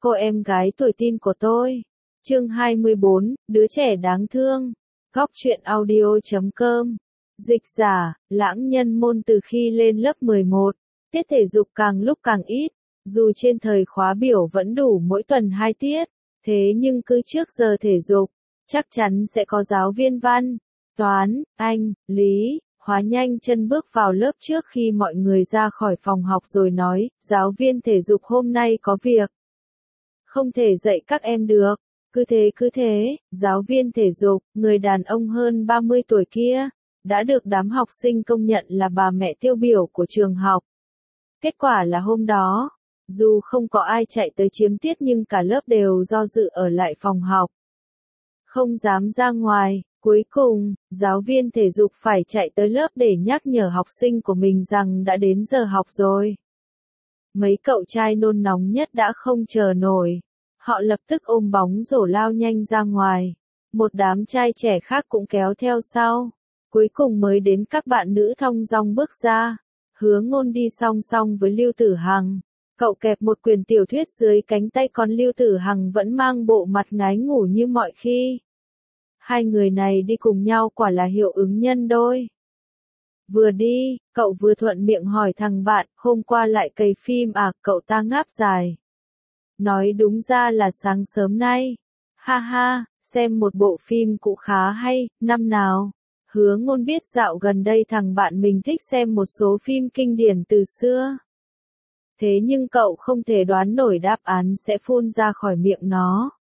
Cô em gái tuổi teen của tôi. Chương 24, đứa trẻ đáng thương. Góc truyện audio.com. Dịch giả, Lãng Nhân Môn. Từ khi lên lớp 11, tiết thể dục càng lúc càng ít. Dù trên thời khóa biểu vẫn đủ mỗi tuần 2 tiết, thế nhưng cứ trước giờ thể dục, chắc chắn sẽ có giáo viên văn, toán, Anh, lý, hóa nhanh chân bước vào lớp trước khi mọi người ra khỏi phòng học rồi nói, giáo viên thể dục hôm nay có việc. Không thể dạy các em được. Cứ thế, giáo viên thể dục, người đàn ông hơn 30 tuổi kia, đã được đám học sinh công nhận là bà mẹ tiêu biểu của trường học. Kết quả là hôm đó, dù không có ai chạy tới chiếm tiết nhưng cả lớp đều do dự ở lại phòng học. Không dám ra ngoài, cuối cùng, giáo viên thể dục phải chạy tới lớp để nhắc nhở học sinh của mình rằng đã đến giờ học rồi. Mấy cậu trai nôn nóng nhất đã không chờ nổi. Họ lập tức ôm bóng rổ lao nhanh ra ngoài. Một đám trai trẻ khác cũng kéo theo sau. Cuối cùng mới đến các bạn nữ thong dong bước ra. Hứa Ngôn đi song song với Lưu Tử Hằng. Cậu kẹp một quyển tiểu thuyết dưới cánh tay còn Lưu Tử Hằng vẫn mang bộ mặt ngái ngủ như mọi khi. Hai người này đi cùng nhau quả là hiệu ứng nhân đôi. Vừa đi, cậu vừa thuận miệng hỏi thằng bạn, hôm qua lại cày phim à, cậu ta ngáp dài. Nói đúng ra là sáng sớm nay. Ha ha, xem một bộ phim cũ khá hay, năm nào. Hứa Ngôn biết dạo gần đây thằng bạn mình thích xem một số phim kinh điển từ xưa. Thế nhưng cậu không thể đoán nổi đáp án sẽ phun ra khỏi miệng nó.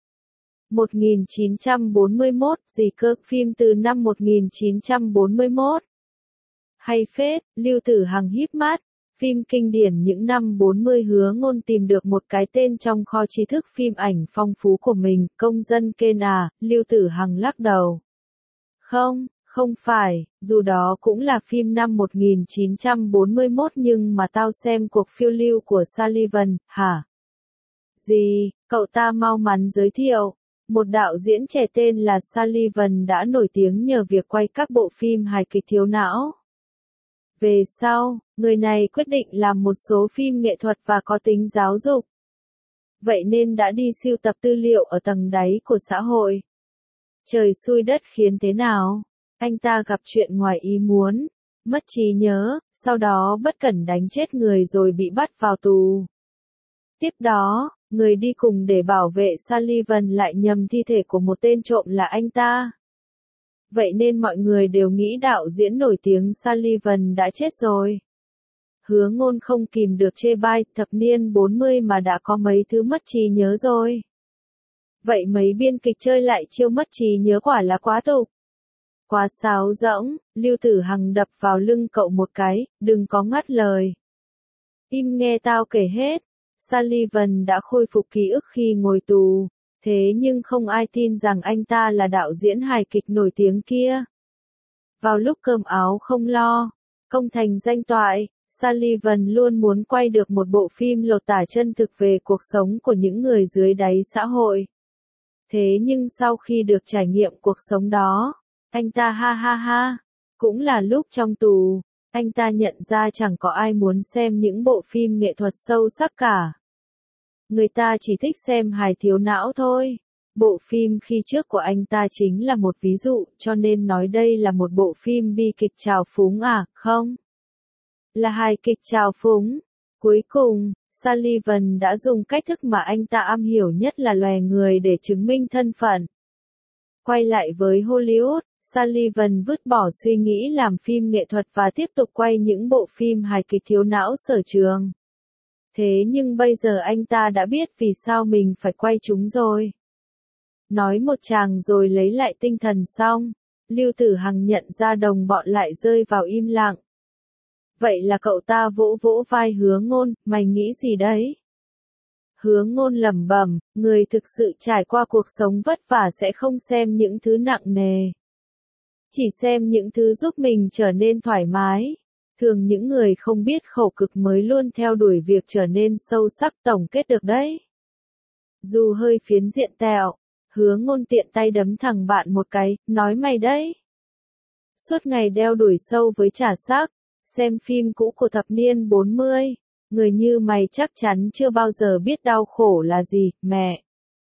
1941, gì cơ, phim từ năm 1941. Hay phết, Lưu Tử Hằng híp mắt. Phim kinh điển những năm 40. Hứa Ngôn tìm được một cái tên trong kho tri thức phim ảnh phong phú của mình, Công dân Kane à, Lưu Tử Hằng lắc đầu. Không phải, dù đó cũng là phim năm 1941 nhưng mà tao xem cuộc phiêu lưu của Sullivan, hả? Gì, cậu ta mau mắn giới thiệu. Một đạo diễn trẻ tên là Sullivan đã nổi tiếng nhờ việc quay các bộ phim hài kịch thiếu não. Về sau, người này quyết định làm một số phim nghệ thuật và có tính giáo dục. Vậy nên đã đi sưu tập tư liệu ở tầng đáy của xã hội. Trời xui đất khiến thế nào? Anh ta gặp chuyện ngoài ý muốn, mất trí nhớ, sau đó bất cẩn đánh chết người rồi bị bắt vào tù. Tiếp đó, người đi cùng để bảo vệ Sullivan lại nhầm thi thể của một tên trộm là anh ta. Vậy nên mọi người đều nghĩ đạo diễn nổi tiếng Sullivan đã chết rồi. Hứa Ngôn không kìm được chê bai, thập niên 40 mà đã có mấy thứ mất trí nhớ rồi. Vậy mấy biên kịch chơi lại chiêu mất trí nhớ quả là quá tục. Quá sáo rỗng, Lưu Tử Hằng đập vào lưng cậu một cái, đừng có ngắt lời. Im nghe tao kể hết. Sullivan đã khôi phục ký ức khi ngồi tù. Thế nhưng không ai tin rằng anh ta là đạo diễn hài kịch nổi tiếng kia. Vào lúc cơm áo không lo, công thành danh toại, Sullivan luôn muốn quay được một bộ phim lột tả chân thực về cuộc sống của những người dưới đáy xã hội. Thế nhưng sau khi được trải nghiệm cuộc sống đó, anh ta ha, cũng là lúc trong tù, anh ta nhận ra chẳng có ai muốn xem những bộ phim nghệ thuật sâu sắc cả. Người ta chỉ thích xem hài thiếu não thôi. Bộ phim khi trước của anh ta chính là một ví dụ, cho nên nói đây là một bộ phim bi kịch trào phúng à, không? Là hài kịch trào phúng. Cuối cùng, Sullivan đã dùng cách thức mà anh ta am hiểu nhất là lòe người để chứng minh thân phận. Quay lại với Hollywood, Sullivan vứt bỏ suy nghĩ làm phim nghệ thuật và tiếp tục quay những bộ phim hài kịch thiếu não sở trường. Thế nhưng bây giờ anh ta đã biết vì sao mình phải quay chúng rồi. Nói một tràng rồi lấy lại tinh thần xong, Lưu Tử Hằng nhận ra đồng bọn lại rơi vào im lặng. Vậy là cậu ta vỗ vỗ vai Hứa Ngôn, mày nghĩ gì đấy? Hứa Ngôn lẩm bẩm, người thực sự trải qua cuộc sống vất vả sẽ không xem những thứ nặng nề. Chỉ xem những thứ giúp mình trở nên thoải mái. Thường những người không biết khổ cực mới luôn theo đuổi việc trở nên sâu sắc, tổng kết được đấy. Dù hơi phiến diện tẹo, Hứa Ngôn tiện tay đấm thằng bạn một cái, nói mày đấy. Suốt ngày đeo đuổi sâu với trà sắc, xem phim cũ của thập niên 40, Người như mày chắc chắn chưa bao giờ biết đau khổ là gì, mẹ.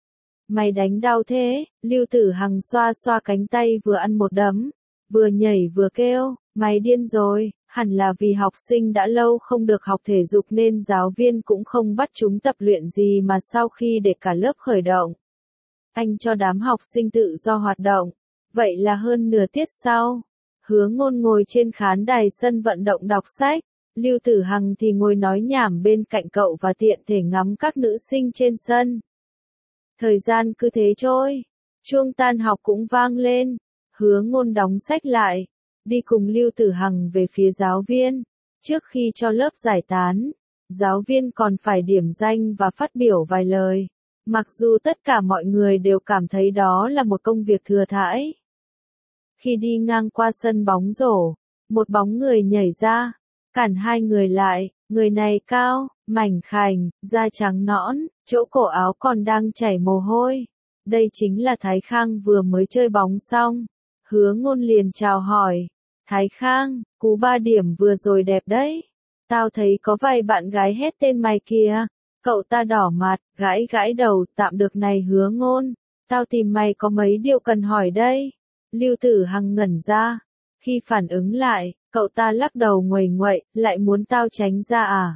Mày đánh đau thế, Lưu Tử Hằng xoa xoa cánh tay vừa ăn một đấm, vừa nhảy vừa kêu, mày điên rồi, hẳn là vì học sinh đã lâu không được học thể dục nên giáo viên cũng không bắt chúng tập luyện gì mà sau khi để cả lớp khởi động. Anh cho đám học sinh tự do hoạt động, vậy là hơn nửa tiết sau. Hứa Ngôn ngồi trên khán đài sân vận động đọc sách, Lưu Tử Hằng thì ngồi nói nhảm bên cạnh cậu và tiện thể ngắm các nữ sinh trên sân. Thời gian cứ thế trôi, chuông tan học cũng vang lên, Hứa Ngôn đóng sách lại, đi cùng Lưu Tử Hằng về phía giáo viên. Trước khi cho lớp giải tán, giáo viên còn phải điểm danh và phát biểu vài lời. Mặc dù tất cả mọi người đều cảm thấy đó là một công việc thừa thãi. Khi đi ngang qua sân bóng rổ, một bóng người nhảy ra, cản hai người lại, người này cao, mảnh khảnh, da trắng nõn, chỗ cổ áo còn đang chảy mồ hôi. Đây chính là Thái Khang vừa mới chơi bóng xong. Hứa Ngôn liền chào hỏi, Thái Khang, cú 3 điểm vừa rồi đẹp đấy. Tao thấy có vài bạn gái hét tên mày kìa. Cậu ta đỏ mặt, gãi gãi đầu, tạm được này Hứa Ngôn. Tao tìm mày có mấy điều cần hỏi đây. Lưu Tử Hằng ngẩn ra. Khi phản ứng lại, cậu ta lắc đầu nguầy nguậy, lại muốn tao tránh ra à?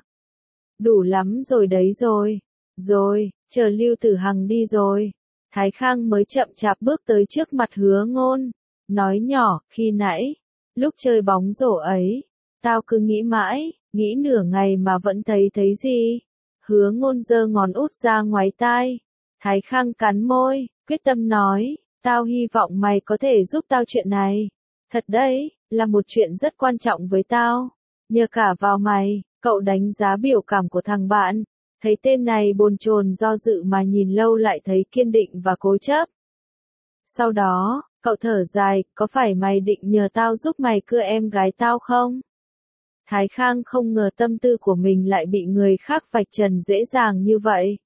Đủ lắm rồi đấy rồi. Rồi, chờ Lưu Tử Hằng đi rồi. Thái Khang mới chậm chạp bước tới trước mặt Hứa Ngôn. Nói nhỏ, khi nãy, lúc chơi bóng rổ ấy, tao cứ nghĩ mãi, nghĩ nửa ngày mà vẫn thấy gì. Hứa Ngôn giơ ngón út ra ngoài tai. Thái Khang cắn môi, quyết tâm nói, tao hy vọng mày có thể giúp tao chuyện này. Thật đấy, là một chuyện rất quan trọng với tao. Nhờ cả vào mày, cậu đánh giá biểu cảm của thằng bạn. Thấy tên này bồn chồn do dự mà nhìn lâu lại thấy kiên định và cố chấp. Sau đó, cậu thở dài, có phải mày định nhờ tao giúp mày cưa em gái tao không? Thái Khang không ngờ tâm tư của mình lại bị người khác vạch trần dễ dàng như vậy.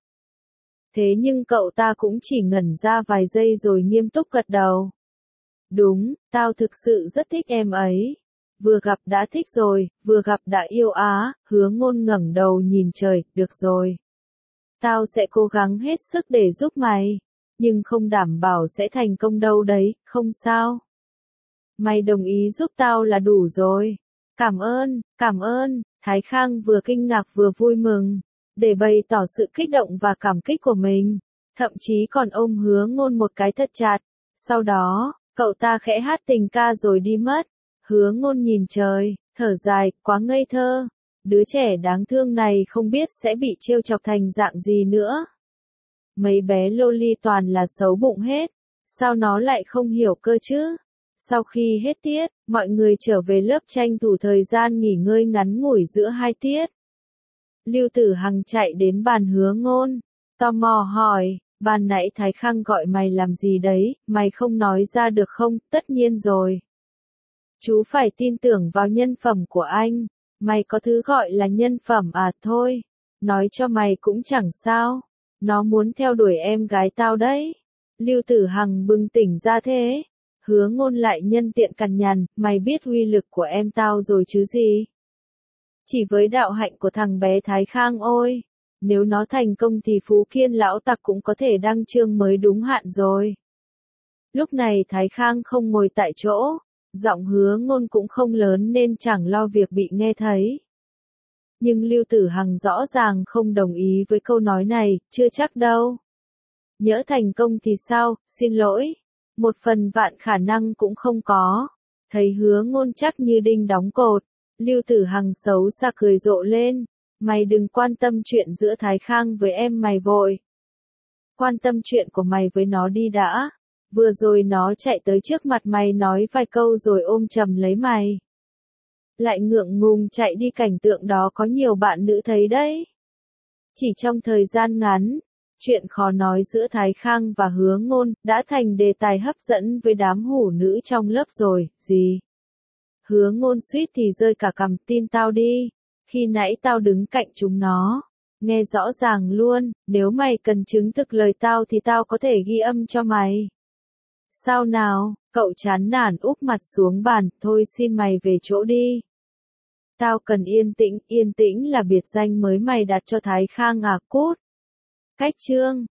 Thế nhưng cậu ta cũng chỉ ngẩn ra vài giây rồi nghiêm túc gật đầu. Đúng, tao thực sự rất thích em ấy. Vừa gặp đã thích rồi, vừa gặp đã yêu á. Hứa Ngôn ngẩng đầu nhìn trời, được rồi. Tao sẽ cố gắng hết sức để giúp mày, nhưng không đảm bảo sẽ thành công đâu đấy, không sao. Mày đồng ý giúp tao là đủ rồi. Cảm ơn, Thái Khang vừa kinh ngạc vừa vui mừng, để bày tỏ sự kích động và cảm kích của mình, thậm chí còn ôm Hứa Ngôn một cái thật chặt. Sau đó, cậu ta khẽ hát tình ca rồi đi mất. Hứa Ngôn nhìn trời, thở dài, quá ngây thơ. Đứa trẻ đáng thương này không biết sẽ bị trêu chọc thành dạng gì nữa. Mấy bé loli toàn là xấu bụng hết, sao nó lại không hiểu cơ chứ? Sau khi hết tiết, mọi người trở về lớp tranh thủ thời gian nghỉ ngơi ngắn ngủi giữa hai tiết. Lưu Tử Hằng chạy đến bàn Hứa Ngôn, tò mò hỏi, ban nãy Thái Khang gọi mày làm gì đấy, mày không nói ra được không? Tất nhiên rồi. Chú phải tin tưởng vào nhân phẩm của anh, mày có thứ gọi là nhân phẩm à? Thôi, nói cho mày cũng chẳng sao, nó muốn theo đuổi em gái tao đấy. Lưu Tử Hằng bừng tỉnh ra thế. Hứa Ngôn lại nhân tiện cằn nhằn, mày biết uy lực của em tao rồi chứ gì? Chỉ với đạo hạnh của thằng bé Thái Khang ôi, nếu nó thành công thì Phú Kiên lão tặc cũng có thể đăng chương mới đúng hạn rồi. Lúc này Thái Khang không ngồi tại chỗ, giọng Hứa Ngôn cũng không lớn nên chẳng lo việc bị nghe thấy. Nhưng Lưu Tử Hằng rõ ràng không đồng ý với câu nói này, chưa chắc đâu. Nhỡ thành công thì sao, xin lỗi. Một phần vạn khả năng cũng không có. Thấy Hứa Ngôn chắc như đinh đóng cột, Lưu Tử Hằng xấu xa cười rộ lên. Mày đừng quan tâm chuyện giữa Thái Khang với em mày vội. Quan tâm chuyện của mày với nó đi đã. Vừa rồi nó chạy tới trước mặt mày nói vài câu rồi ôm chầm lấy mày. Lại ngượng ngùng chạy đi, cảnh tượng đó có nhiều bạn nữ thấy đấy. Chỉ trong thời gian ngắn, chuyện khó nói giữa Thái Khang và Hứa Ngôn đã thành đề tài hấp dẫn với đám hủ nữ trong lớp rồi, gì? Hứa Ngôn suýt thì rơi cả cằm, tin tao đi. Khi nãy tao đứng cạnh chúng nó, nghe rõ ràng luôn, nếu mày cần chứng thực lời tao thì tao có thể ghi âm cho mày. Sao nào, cậu chán nản úp mặt xuống bàn, thôi xin mày về chỗ đi. Tao cần yên tĩnh là biệt danh mới mày đặt cho Thái Khang à cút. Cách chương